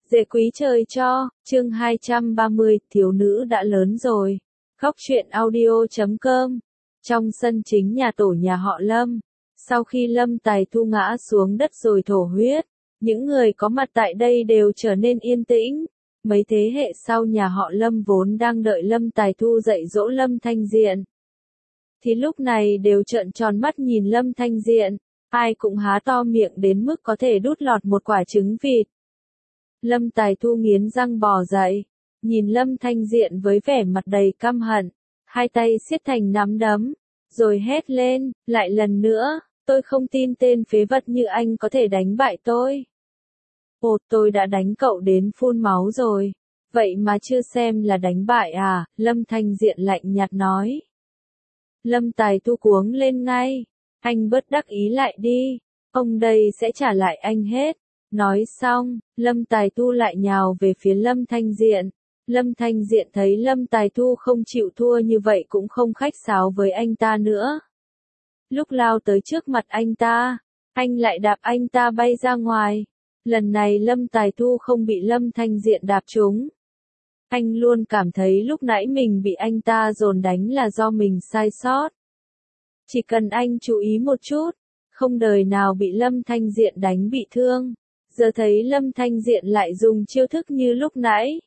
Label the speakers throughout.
Speaker 1: Dễ quý trời cho, chương 230, thiếu nữ đã lớn rồi. Góc truyện audio.com. Trong sân chính nhà tổ nhà họ Lâm, sau khi Lâm Tài Thu ngã xuống đất rồi thổ huyết, những người có mặt tại đây đều trở nên yên tĩnh. Mấy thế hệ sau nhà họ Lâm vốn đang đợi Lâm Tài Thu dạy dỗ Lâm Thanh Diện, thì lúc này đều trợn tròn mắt nhìn Lâm Thanh Diện, ai cũng há to miệng đến mức có thể đút lọt một quả trứng vịt. Lâm Tài Thu nghiến răng bò dậy, nhìn Lâm Thanh Diện với vẻ mặt đầy căm hận, hai tay siết thành nắm đấm, rồi hét lên, lại lần nữa, tôi không tin tên phế vật như anh có thể đánh bại tôi. Ồ, tôi đã đánh cậu đến phun máu rồi, vậy mà chưa xem là đánh bại à, Lâm Thanh Diện lạnh nhạt nói. Lâm Tài Thu cuống lên ngay, anh bớt đắc ý lại đi, ông đây sẽ trả lại anh hết. Nói xong, Lâm Tài Thu lại nhào về phía Lâm Thanh Diện. Lâm Thanh Diện thấy Lâm Tài Thu không chịu thua như vậy cũng không khách sáo với anh ta nữa. Lúc lao tới trước mặt anh lại đạp anh ta bay ra ngoài. Lần này Lâm Tài Thu không bị Lâm Thanh Diện đạp trúng. Anh luôn cảm thấy lúc nãy mình bị anh ta dồn đánh là do mình sai sót. Chỉ cần anh chú ý một chút, không đời nào bị Lâm Thanh Diện đánh bị thương. Giờ thấy Lâm Thanh Diện lại dùng chiêu thức như lúc nãy.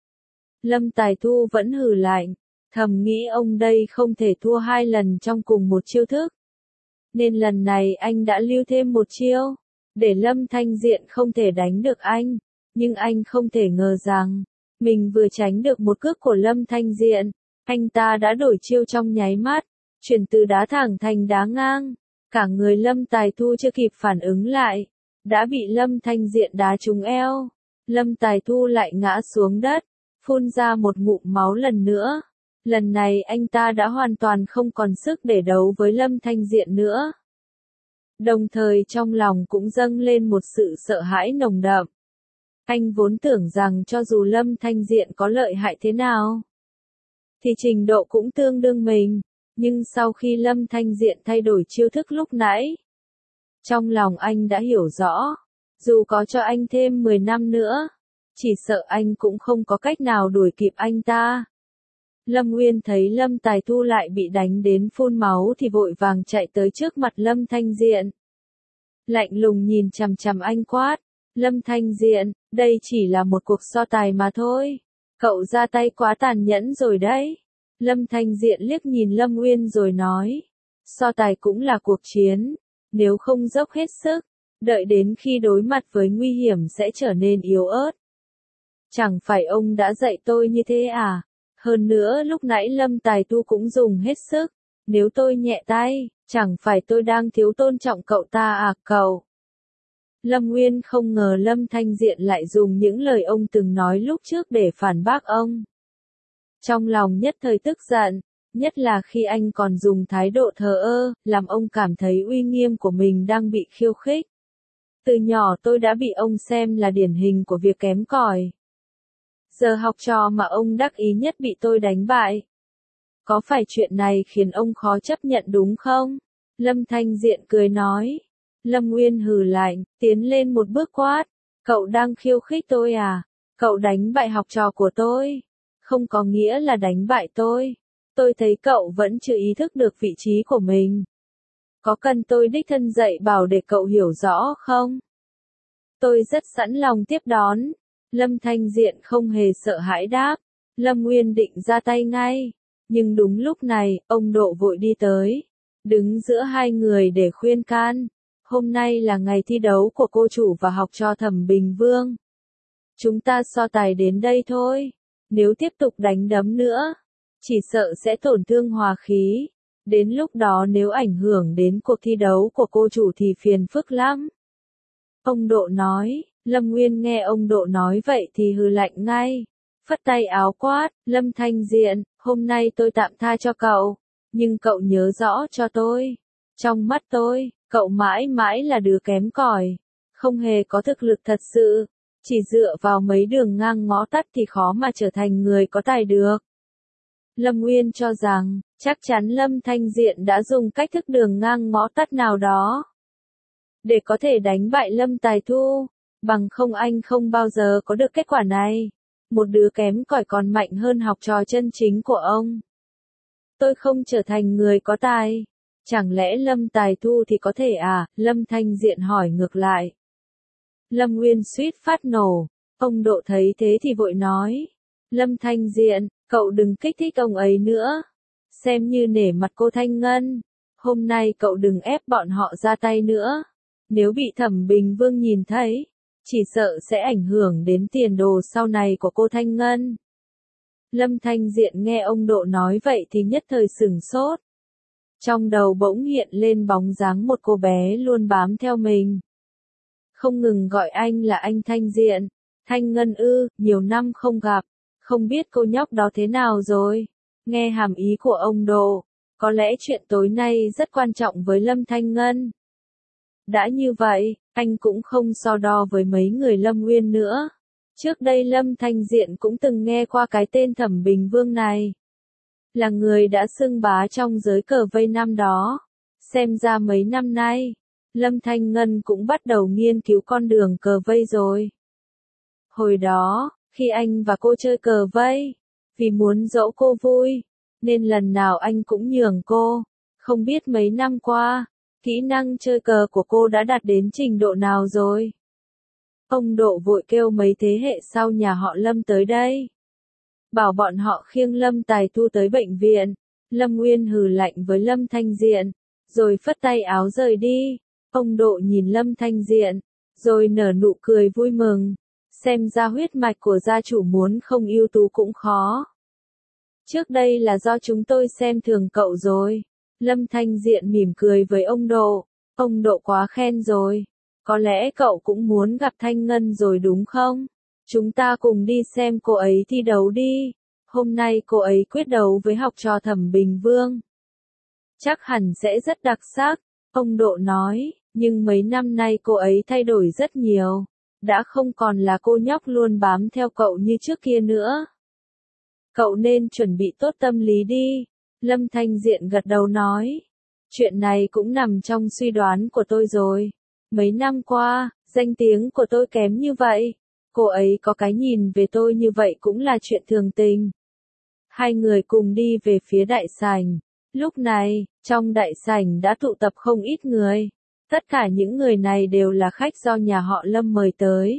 Speaker 1: Lâm Tài Thu vẫn hừ lạnh, thầm nghĩ ông đây không thể thua hai lần trong cùng một chiêu thức. Nên lần này anh đã lưu thêm một chiêu, để Lâm Thanh Diện không thể đánh được anh. Nhưng anh không thể ngờ rằng, mình vừa tránh được một cước của Lâm Thanh Diện, anh ta đã đổi chiêu trong nháy mắt, chuyển từ đá thẳng thành đá ngang. Cả người Lâm Tài Thu chưa kịp phản ứng lại, đã bị Lâm Thanh Diện đá trúng eo. Lâm Tài Thu lại ngã xuống đất, phun ra một ngụm máu lần nữa. Lần này anh ta đã hoàn toàn không còn sức để đấu với Lâm Thanh Diện nữa. Đồng thời trong lòng cũng dâng lên một sự sợ hãi nồng đậm. Anh vốn tưởng rằng cho dù Lâm Thanh Diện có lợi hại thế nào, thì trình độ cũng tương đương mình. Nhưng sau khi Lâm Thanh Diện thay đổi chiêu thức lúc nãy, trong lòng anh đã hiểu rõ, dù có cho anh thêm 10 năm nữa, chỉ sợ anh cũng không có cách nào đuổi kịp anh ta. Lâm Nguyên thấy Lâm Tài Thu lại bị đánh đến phun máu thì vội vàng chạy tới trước mặt Lâm Thanh Diện. Lạnh lùng nhìn chằm chằm anh quát, Lâm Thanh Diện, đây chỉ là một cuộc so tài mà thôi. Cậu ra tay quá tàn nhẫn rồi đấy. Lâm Thanh Diện liếc nhìn Lâm Nguyên rồi nói, so tài cũng là cuộc chiến. Nếu không dốc hết sức, đợi đến khi đối mặt với nguy hiểm sẽ trở nên yếu ớt. Chẳng phải ông đã dạy tôi như thế à? Hơn nữa lúc nãy Lâm Tài Thu cũng dùng hết sức. Nếu tôi nhẹ tay, chẳng phải tôi đang thiếu tôn trọng cậu ta à cậu? Lâm Nguyên không ngờ Lâm Thanh Diện lại dùng những lời ông từng nói lúc trước để phản bác ông. Trong lòng nhất thời tức giận. Nhất là khi anh còn dùng thái độ thờ ơ, làm ông cảm thấy uy nghiêm của mình đang bị khiêu khích. Từ nhỏ tôi đã bị ông xem là điển hình của việc kém cỏi. Giờ học trò mà ông đắc ý nhất bị tôi đánh bại. Có phải chuyện này khiến ông khó chấp nhận đúng không? Lâm Thanh Diện cười nói. Lâm Nguyên hừ lạnh, tiến lên một bước quát. Cậu đang khiêu khích tôi à? Cậu đánh bại học trò của tôi. Không có nghĩa là đánh bại tôi. Tôi thấy cậu vẫn chưa ý thức được vị trí của mình. Có cần tôi đích thân dạy bảo để cậu hiểu rõ không? Tôi rất sẵn lòng tiếp đón. Lâm Thanh Diện không hề sợ hãi đáp. Lâm Nguyên định ra tay ngay. Nhưng đúng lúc này, ông Độ vội đi tới. Đứng giữa hai người để khuyên can. Hôm nay là ngày thi đấu của cô chủ và học trò Thẩm Bình Vương. Chúng ta so tài đến đây thôi. Nếu tiếp tục đánh đấm nữa, chỉ sợ sẽ tổn thương hòa khí. Đến lúc đó nếu ảnh hưởng đến cuộc thi đấu của cô chủ thì phiền phức lắm. Ông Độ nói. Lâm Nguyên nghe ông Độ nói vậy thì hừ lạnh ngay. Phất tay áo quát, Lâm Thanh Diện, hôm nay tôi tạm tha cho cậu. Nhưng cậu nhớ rõ cho tôi. Trong mắt tôi, cậu mãi mãi là đứa kém cỏi. Không hề có thực lực thật sự. Chỉ dựa vào mấy đường ngang ngõ tắt thì khó mà trở thành người có tài được. Lâm Nguyên cho rằng, chắc chắn Lâm Thanh Diện đã dùng cách thức đường ngang ngõ tắt nào đó để có thể đánh bại Lâm Tài Thu. Bằng không anh không bao giờ có được kết quả này. Một đứa kém cỏi còn mạnh hơn học trò chân chính của ông. Tôi không trở thành người có tài. Chẳng lẽ Lâm Tài Thu thì có thể à? Lâm Thanh Diện hỏi ngược lại. Lâm Nguyên suýt phát nổ. Ông Độ thấy thế thì vội nói. Lâm Thanh Diện, cậu đừng kích thích ông ấy nữa. Xem như nể mặt cô Thanh Ngân. Hôm nay cậu đừng ép bọn họ ra tay nữa. Nếu bị Thẩm Bình Vương nhìn thấy, chỉ sợ sẽ ảnh hưởng đến tiền đồ sau này của cô Thanh Ngân. Lâm Thanh Diện nghe ông Độ nói vậy thì nhất thời sửng sốt. Trong đầu bỗng hiện lên bóng dáng một cô bé luôn bám theo mình. Không ngừng gọi anh là anh Thanh Diện. Thanh Ngân ư, nhiều năm không gặp. Không biết cô nhóc đó thế nào rồi. Nghe hàm ý của ông Độ, có lẽ chuyện tối nay rất quan trọng với Lâm Thanh Ngân. Đã như vậy, anh cũng không so đo với mấy người Lâm Nguyên nữa. Trước đây Lâm Thanh Diện cũng từng nghe qua cái tên Thẩm Bình Vương này. Là người đã xưng bá trong giới cờ vây năm đó. Xem ra mấy năm nay, Lâm Thanh Ngân cũng bắt đầu nghiên cứu con đường cờ vây rồi. Hồi đó, khi anh và cô chơi cờ vây, vì muốn dỗ cô vui, nên lần nào anh cũng nhường cô. Không biết mấy năm qua, kỹ năng chơi cờ của cô đã đạt đến trình độ nào rồi? Ông Độ vội kêu mấy thế hệ sau nhà họ Lâm tới đây. Bảo bọn họ khiêng Lâm Tài Thu tới bệnh viện. Lâm Nguyên hừ lạnh với Lâm Thanh Diện, rồi phất tay áo rời đi. Ông Độ nhìn Lâm Thanh Diện, rồi nở nụ cười vui mừng. Xem ra huyết mạch của gia chủ muốn không ưu tú cũng khó. Trước đây là do chúng tôi xem thường cậu rồi. Lâm Thanh Diện mỉm cười với ông Độ. Ông Độ quá khen rồi. Có lẽ cậu cũng muốn gặp Thanh Ngân rồi đúng không? Chúng ta cùng đi xem cô ấy thi đấu đi. Hôm nay cô ấy quyết đấu với học trò Thẩm Bình Vương. Chắc hẳn sẽ rất đặc sắc. Ông Độ nói, nhưng mấy năm nay cô ấy thay đổi rất nhiều. Đã không còn là cô nhóc luôn bám theo cậu như trước kia nữa. Cậu nên chuẩn bị tốt tâm lý đi. Lâm Thanh Diện gật đầu nói. Chuyện này cũng nằm trong suy đoán của tôi rồi. Mấy năm qua, danh tiếng của tôi kém như vậy. Cô ấy có cái nhìn về tôi như vậy cũng là chuyện thường tình. Hai người cùng đi về phía đại sảnh. Lúc này, trong đại sảnh đã tụ tập không ít người. Tất cả những người này đều là khách do nhà họ Lâm mời tới.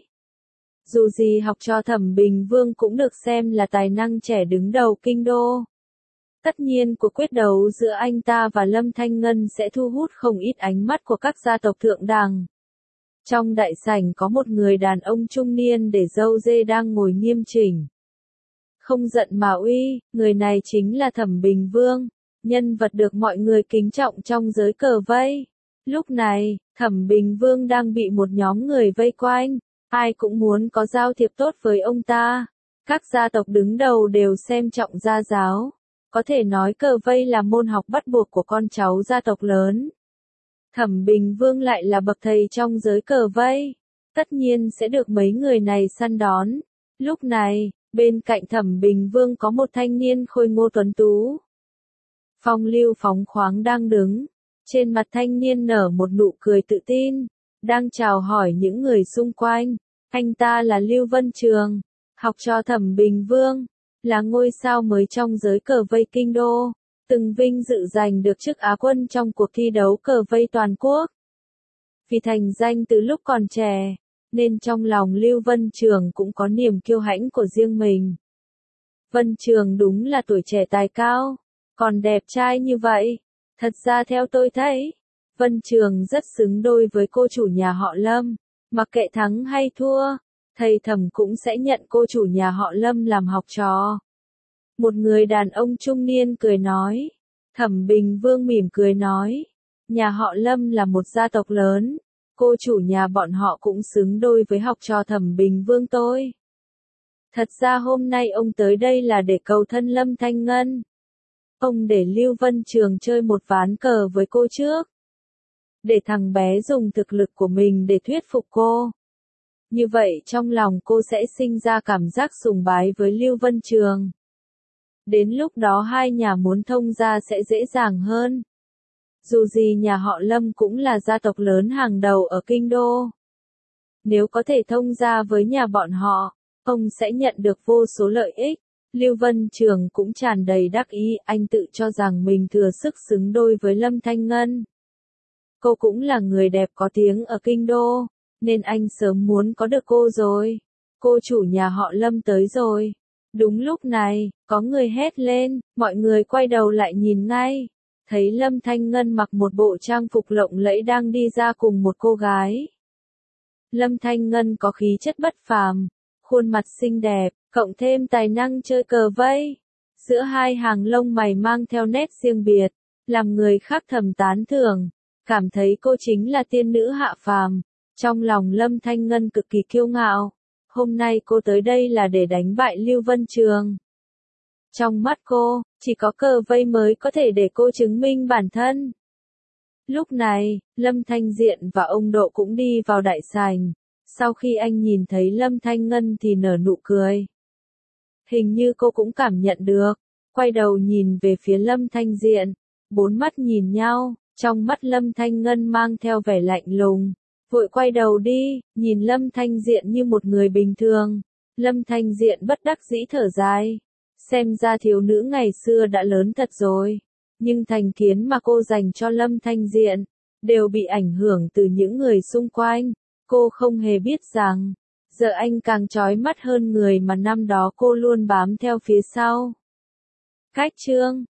Speaker 1: Dù gì học trò Thẩm Bình Vương cũng được xem là tài năng trẻ đứng đầu kinh đô. Tất nhiên cuộc quyết đấu giữa anh ta và Lâm Thanh Ngân sẽ thu hút không ít ánh mắt của các gia tộc thượng đẳng. Trong đại sảnh có một người đàn ông trung niên để râu dê đang ngồi nghiêm chỉnh. Không giận mà uy, người này chính là Thẩm Bình Vương, nhân vật được mọi người kính trọng trong giới cờ vây. Lúc này, Thẩm Bình Vương đang bị một nhóm người vây quanh, ai cũng muốn có giao thiệp tốt với ông ta. Các gia tộc đứng đầu đều xem trọng gia giáo. Có thể nói cờ vây là môn học bắt buộc của con cháu gia tộc lớn. Thẩm Bình Vương lại là bậc thầy trong giới cờ vây. Tất nhiên sẽ được mấy người này săn đón. Lúc này, bên cạnh Thẩm Bình Vương có một thanh niên khôi ngô tuấn tú. Phong lưu phóng khoáng đang đứng. Trên mặt thanh niên nở một nụ cười tự tin. Đang chào hỏi những người xung quanh. Anh ta là Lưu Vân Trường, học trò Thẩm Bình Vương. Là ngôi sao mới trong giới cờ vây kinh đô, từng vinh dự giành được chức Á quân trong cuộc thi đấu cờ vây toàn quốc. Vì thành danh từ lúc còn trẻ, nên trong lòng Lưu Vân Trường cũng có niềm kiêu hãnh của riêng mình. Vân Trường đúng là tuổi trẻ tài cao, còn đẹp trai như vậy. Thật ra theo tôi thấy, Vân Trường rất xứng đôi với cô chủ nhà họ Lâm, mặc kệ thắng hay thua. Thầy Thẩm cũng sẽ nhận cô chủ nhà họ Lâm làm học trò. Một người đàn ông trung niên cười nói. Thẩm Bình Vương mỉm cười nói. Nhà họ Lâm là một gia tộc lớn. Cô chủ nhà bọn họ cũng xứng đôi với học trò Thẩm Bình Vương tôi. Thật ra hôm nay ông tới đây là để cầu thân Lâm Thanh Ngân. Ông để Lưu Vân Trường chơi một ván cờ với cô trước. Để thằng bé dùng thực lực của mình để thuyết phục cô. Như vậy trong lòng cô sẽ sinh ra cảm giác sùng bái với Lưu Vân Trường. Đến lúc đó hai nhà muốn thông gia sẽ dễ dàng hơn. Dù gì nhà họ Lâm cũng là gia tộc lớn hàng đầu ở kinh đô. Nếu có thể thông gia với nhà bọn họ, ông sẽ nhận được vô số lợi ích. Lưu Vân Trường cũng tràn đầy đắc ý, anh tự cho rằng mình thừa sức xứng đôi với Lâm Thanh Ngân. Cô cũng là người đẹp có tiếng ở kinh đô, nên anh sớm muốn có được cô rồi. Cô chủ nhà họ Lâm tới rồi. Đúng lúc này, có người hét lên, mọi người quay đầu lại nhìn ngay. Thấy Lâm Thanh Ngân mặc một bộ trang phục lộng lẫy đang đi ra cùng một cô gái. Lâm Thanh Ngân có khí chất bất phàm, khuôn mặt xinh đẹp, cộng thêm tài năng chơi cờ vây. Giữa hai hàng lông mày mang theo nét riêng biệt, làm người khác thầm tán thưởng, cảm thấy cô chính là tiên nữ hạ phàm. Trong lòng Lâm Thanh Ngân cực kỳ kiêu ngạo, hôm nay cô tới đây là để đánh bại Lưu Vân Trường. Trong mắt cô, chỉ có cờ vây mới có thể để cô chứng minh bản thân. Lúc này, Lâm Thanh Diện và ông Độ cũng đi vào đại sảnh. Sau khi anh nhìn thấy Lâm Thanh Ngân thì nở nụ cười. Hình như cô cũng cảm nhận được, quay đầu nhìn về phía Lâm Thanh Diện. Bốn mắt nhìn nhau, trong mắt Lâm Thanh Ngân mang theo vẻ lạnh lùng. Vội quay đầu đi, nhìn Lâm Thanh Diện như một người bình thường. Lâm Thanh Diện bất đắc dĩ thở dài. Xem ra thiếu nữ ngày xưa đã lớn thật rồi. Nhưng thành kiến mà cô dành cho Lâm Thanh Diện, đều bị ảnh hưởng từ những người xung quanh. Cô không hề biết rằng, giờ anh càng chói mắt hơn người mà năm đó cô luôn bám theo phía sau. Cách chương